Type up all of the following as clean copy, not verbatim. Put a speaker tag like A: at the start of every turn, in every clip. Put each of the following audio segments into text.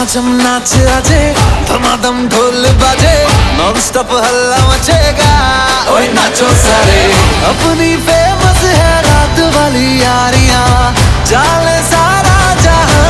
A: छम नाच आजे, धमाधम ढोल बाजे, नॉन स्टॉप हल्ला मचेगा। ओए नाचो सारे, अपनी फेमस है रात वाली यारियां, जाले सारा जहां।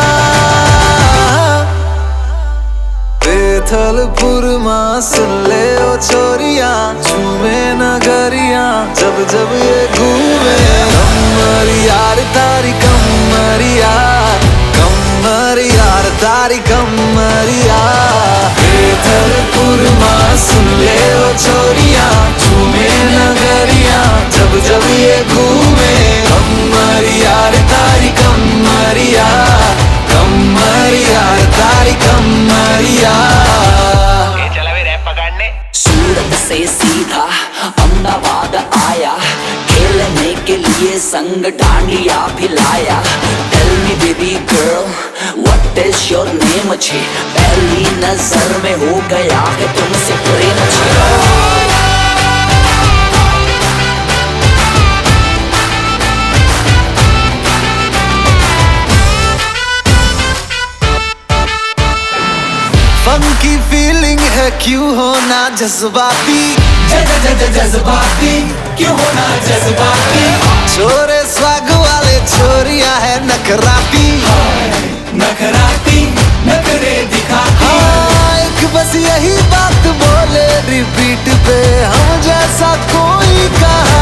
A: बेथलपुर मां सुन ले ओ छोरियां, झूमे नगरियां जब जब ये घूमे। कमर यार तारी कमरिया, कमर यार तारी कमरिया। बेथलपुर मां सुन ले ओ छोरियां, झूमे नगरियां जब जब ये घूमे। कमर यार तारी कमरिया, कमर यार तारी कमरिया।
B: सूरत से सीधा अहमदाबाद आया, खेलने के लिए संग dandiya भिलाया। Tell me baby girl, what is your name? छे पहली नजर में हो गया है तुमसे प्रेम छे।
A: फंकी फीलिंग है क्यों होना जज्बाती,
C: जज्बाती क्यों होना जज्बाती।
A: छोरे स्वाग वाले छोरियां है नखराती,
C: नखराती नखरे दिखाती।
A: हाँ, एक बस यही बात बोले रिपीट पे, हम जैसा कोई कहा।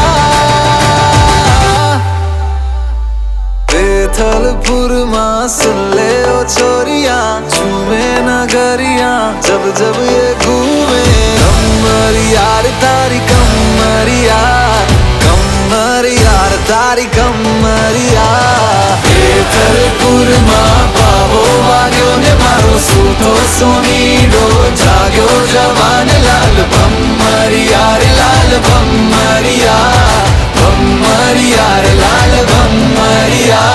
A: बेथलपुर मां सुन ले ओ छोरियां, झूमे नगरियां जब जब ये घूमे। कमर यार तारी कमरिया, कमर यार तारी कमरिया। बेथलपुर मां पावो वाग्यो ने मारो सूतो सोनीडो, जाग्यो जवान लाल भम्मरिया रे लाल भम्मरिया, भम्मरिया रे लाल भम्मरिया।